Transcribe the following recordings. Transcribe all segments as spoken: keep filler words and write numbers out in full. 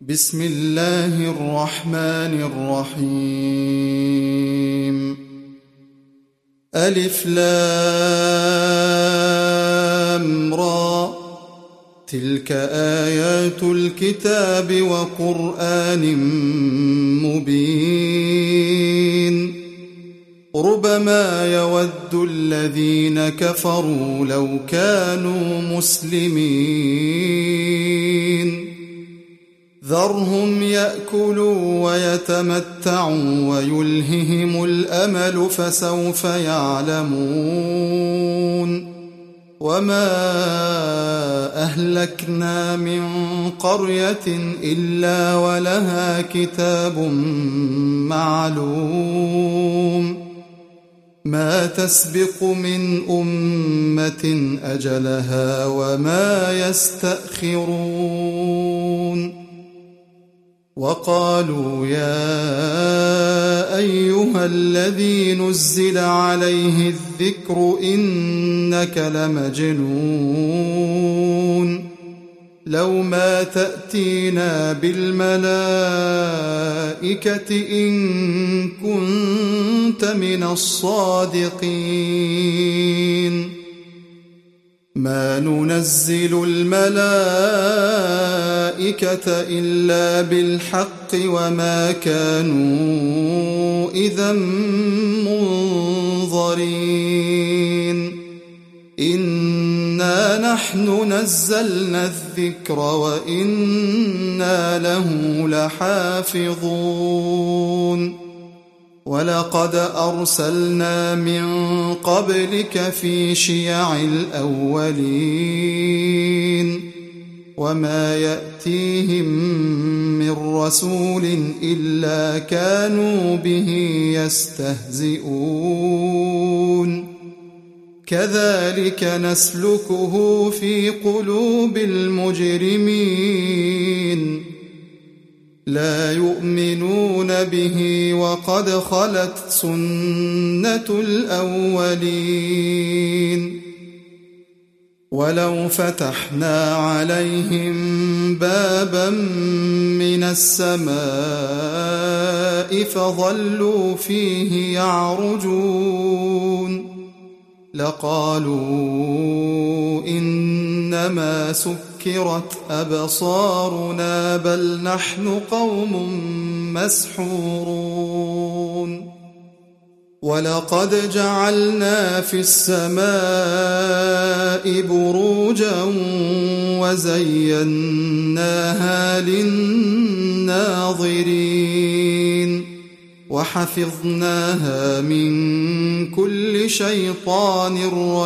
بسم الله الرحمن الرحيم. ألف لام را، تلك آيات الكتاب وقرآن مبين. ربما يود الذين كفروا لو كانوا مسلمين. ذرهم يأكلوا ويتمتعوا ويلههم الأمل فسوف يعلمون. وما أهلكنا من قرية إلا ولها كتاب معلوم. ما تسبق من أمة أجلها وما يستأخرون. وقالوا يا أيها الذي نزل عليه الذكر إنك لمجنون. لو ما تأتينا بالملائكة إن كنت من الصادقين. ما ننزل الملائكة إلا بالحق وما كانوا إذا منظرين. إنا نحن نزلنا الذكر وإنا له لحافظون. ولقد أرسلنا من قبلك في شيع الأولين. وما يأتيهم من رسول إلا كانوا به يستهزئون. كذلك نسلكه في قلوب المجرمين. لا يؤمنون به وقد خلت سنة الأولين. ولو فتحنا عليهم بابا من السماء فظلوا فيه يعرجون لقالوا إنما سكرت أبصارنا بل نحن قوم مسحورون. ولقد جعلنا في السماء بروجا وزيناها للناظرين وحفظناها من كل شيطان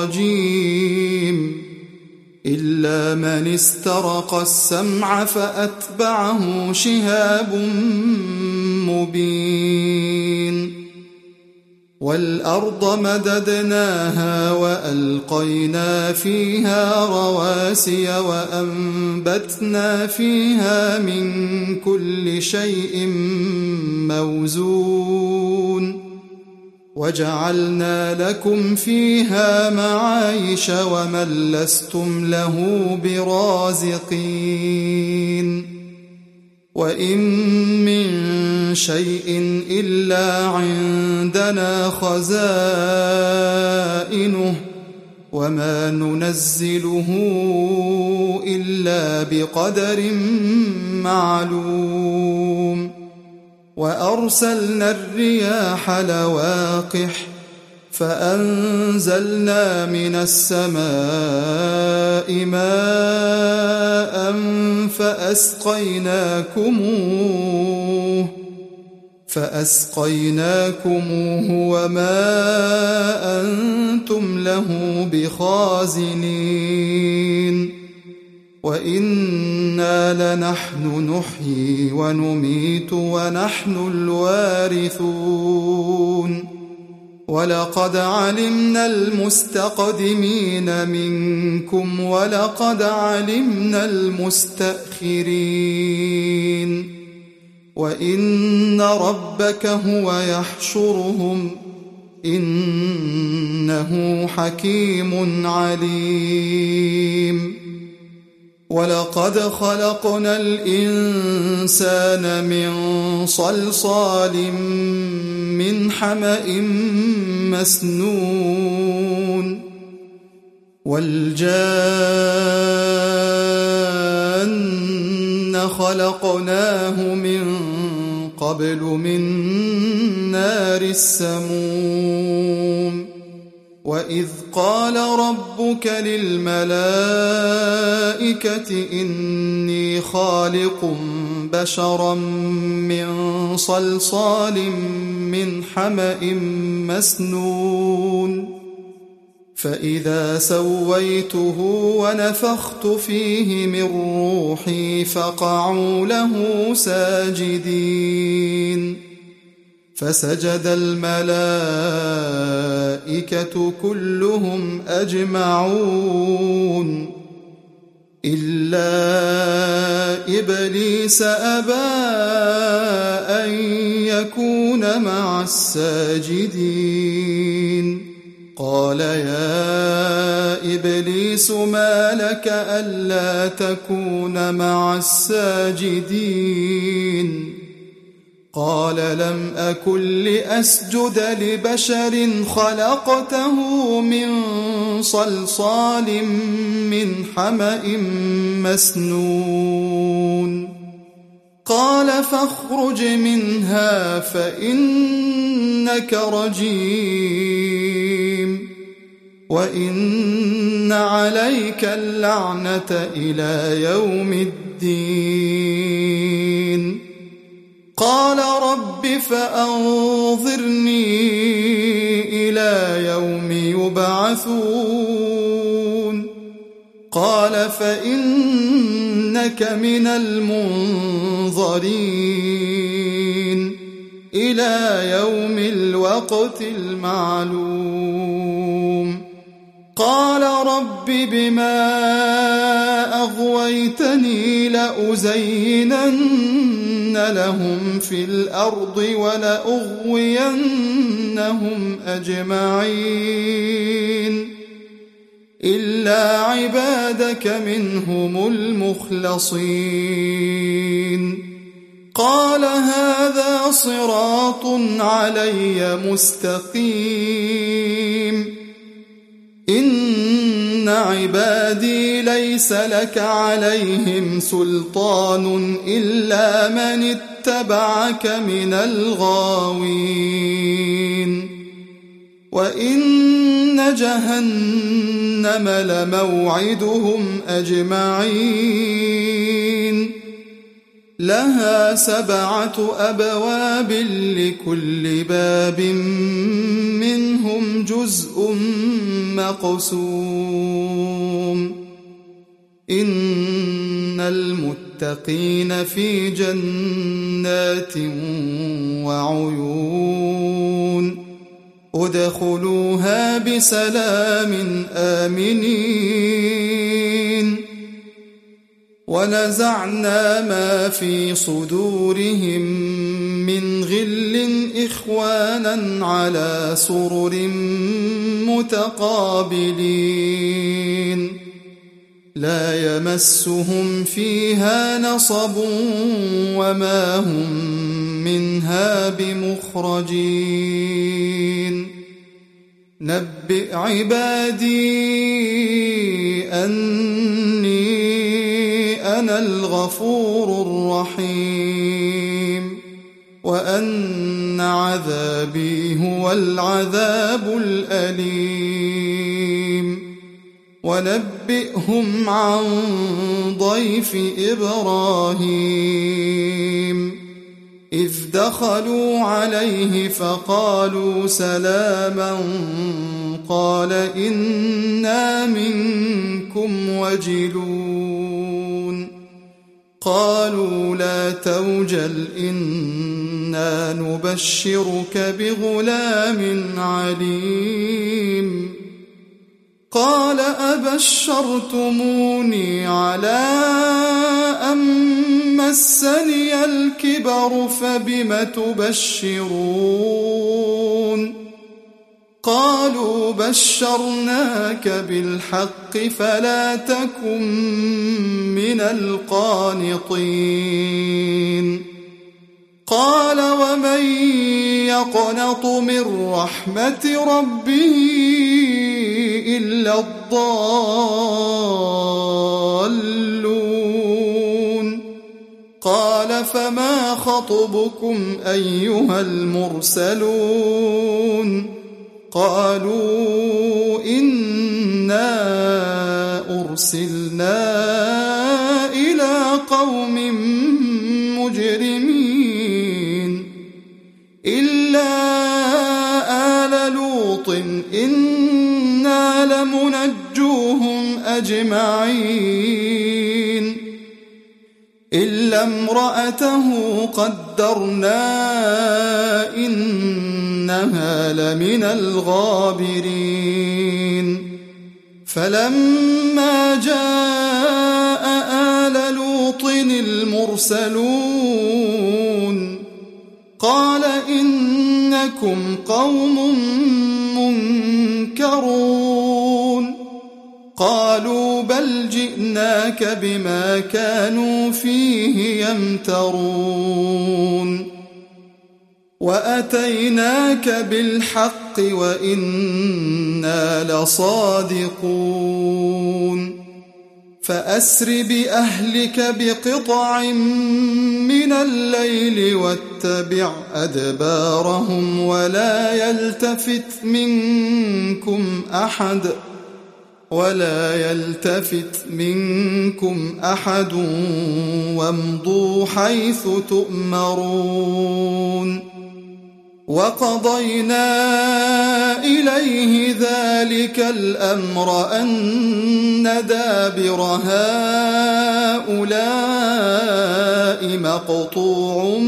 رجيم إلا من استرق السمع فأتبعه شهاب مبين. والأرض مددناها وألقينا فيها رواسي وأنبتنا فيها من كل شيء موزون. وجعلنا لكم فيها معايش ومن لستم له برازقين. وإن من شيء إلا عندنا خزائنه وما ننزله إلا بقدر معلوم. وأرسلنا الرياح لواقح فأنزلنا من السماء ماء فأسقيناكموه فأسقيناكموه وما أنتم له بخازنين. وإنا لنحن نحيي ونميت ونحن الوارثون. ولقد علمنا المستقدمين منكم ولقد علمنا المستأخرين. وإن ربك هو يحشرهم إنه حكيم عليم. ولقد خلقنا الإنسان من صلصال من حمأ مسنون والجان خلقناه من قبل من نار السموم وإذ قال ربك للملائكة إني خالق بشرا من صلصال من حمأ مسنون فإذا سويته ونفخت فيه من روحي فقعوا له ساجدين فسجد الملائكة كلهم أجمعون إلا إبليس أبى أن يكون مع الساجدين قال يا إبليس ما لك ألا تكون مع الساجدين قال لم أكن لأسجد لبشر خلقته من صلصال من حمأ مسنون قال فاخرج منها فإنك رجيم وإن عليك اللعنة إلى يوم الدين قال رب فأنظرني إلى يوم يبعثون قال فإنك من المنظرين إلى يوم الوقت المعلوم قال رب بما أغويتني لأزينن لهم في الأرض ولأغوينهم أجمعين إلا عبادك منهم المخلصين قال هذا صراط علي مستقيم إن عبادي ليس لك عليهم سلطان إلا من اتبعك من الغاوين وإن جهنم لموعدهم أجمعين لها سبعة أبواب لكل باب منهم جزء مقسوم إن المتقين في جنات وعيون ادخلوها بسلام آمنين ونزعنا ما في صدورهم من غل إخوانا على سرر متقابلين لا يمسهم فيها نصب وما هم منها بمخرجين نبئ عبادي أني أنا الغفور الرحيم وأن عذابي هو العذاب الأليم ونبئهم عن ضيف إبراهيم إذ دخلوا عليه فقالوا سلاما قال إنا منكم وجلون قالوا لا توجل إنا نبشرك بغلام عليم قال أبشرتموني على أن مسني الكبر فبم تبشرون قالوا بشرناك بالحق فلا تكن من القانطين قال ومن يقنط من رحمة ربه إلا الضالون قال فما خطبكم أيها المرسلون قالوا إنا أرسلنا إلى قوم مجرمين إلا آل لوط إنا لمنجوهم أجمعين إلا امرأته قدرنا إنها لمن الغابرين فلما جاء آل لوط المرسلون قال إنكم قوم منكرون قالوا بل جئناك بما كانوا فيه يمترون وأتيناك بالحق وإنا لصادقون فأسر بأهلك بقطع من الليل واتبع أدبارهم ولا يلتفت منكم أحد ولا يلتفت منكم أحد وامضوا حيث تؤمرون وقضينا إليه ذلك الأمر أن دابر هؤلاء مقطوع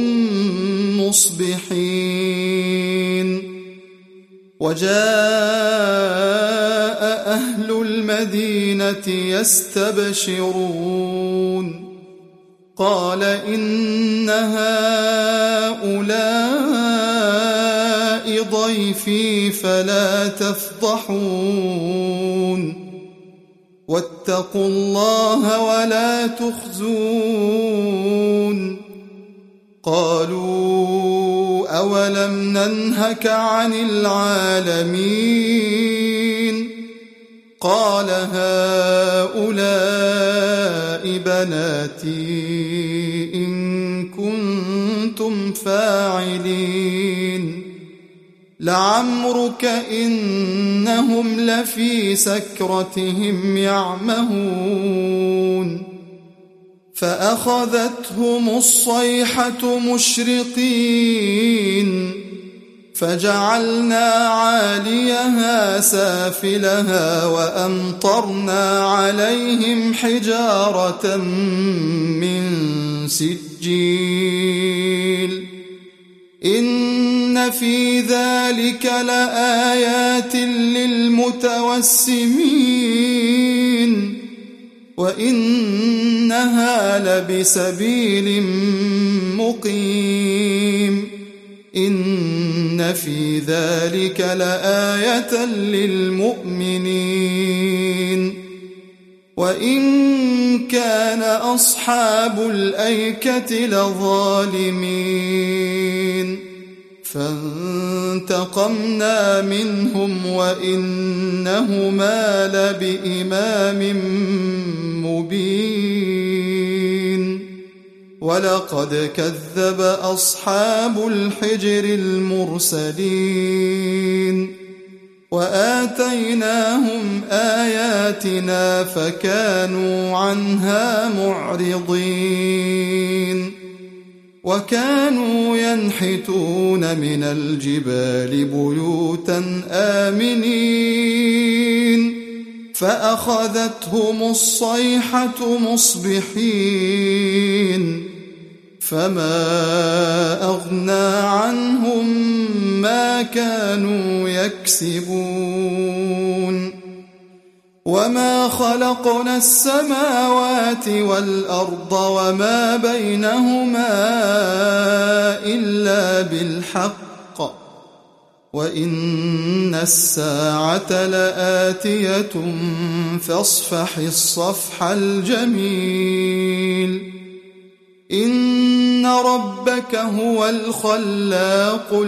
مصبحين وجاء أهل المدينة يستبشرون قال إن هؤلاء ضيفي فلا تفضحون واتقوا الله ولا تخزون قالوا أولم ننهك عن العالمين قال هؤلاء بناتي إن كنتم فاعلين لعمرك إنهم لفي سكرتهم يعمهون فأخذتهم الصيحة مشرقين فجعلنا عاليها سافلها وأمطرنا عليهم حجارة من سجيل إن في ذلك لآيات للمتوسمين وإنها لبسبيل مقيم إن في ذلك لآية للمؤمنين وإن كان أصحاب الأيكة لظالمين فانتقمنا منهم وإنهما لبإمام مبين ولقد كذب أصحاب الحجر المرسلين وآتيناهم آياتنا فكانوا عنها معرضين وكانوا ينحتون من الجبال بيوتا آمنين فأخذتهم الصيحة مصبحين فما أغنى عنهم ما كانوا يكسبون وما خلقنا السماوات والأرض وما بينهما إلا بالحق وإن الساعة لآتية فاصفح الصفح الجميل إن ربك هو الخلاق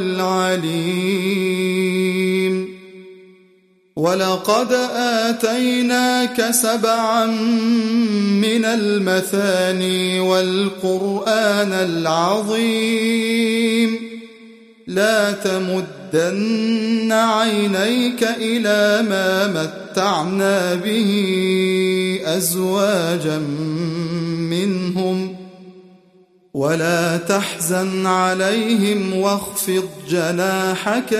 العليم ولقد آتيناك سبعا من المثاني والقرآن العظيم لا تمدن عينيك إلى ما متعنا به أزواجا منهم ولا تحزن عليهم واخفض جناحك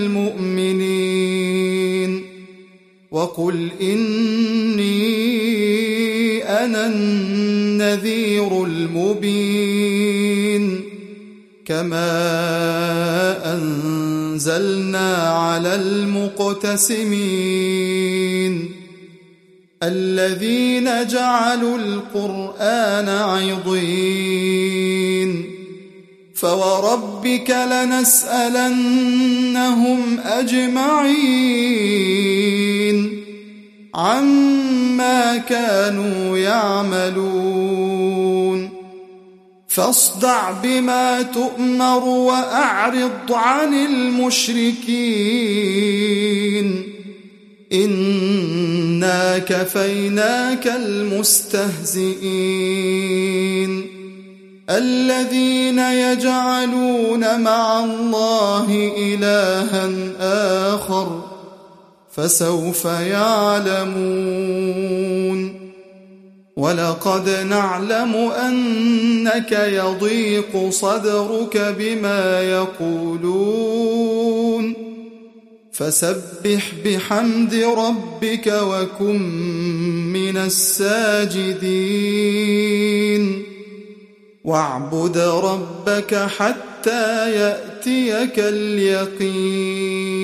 للمؤمنين وقل إني أنا النذير المبين كما أنزلنا على المقتسمين الذين جعلوا القرآن عضين فوربك لنسألنهم أجمعين عما كانوا يعملون فاصدع بما تؤمر وأعرض عن المشركين إنا كفيناك المستهزئين الذين يجعلون مع الله إلها آخر فسوف يعلمون ولقد نعلم أنك يضيق صدرك بما يقولون فسبح بحمد ربك وكن من الساجدين واعبد ربك حتى يأتيك اليقين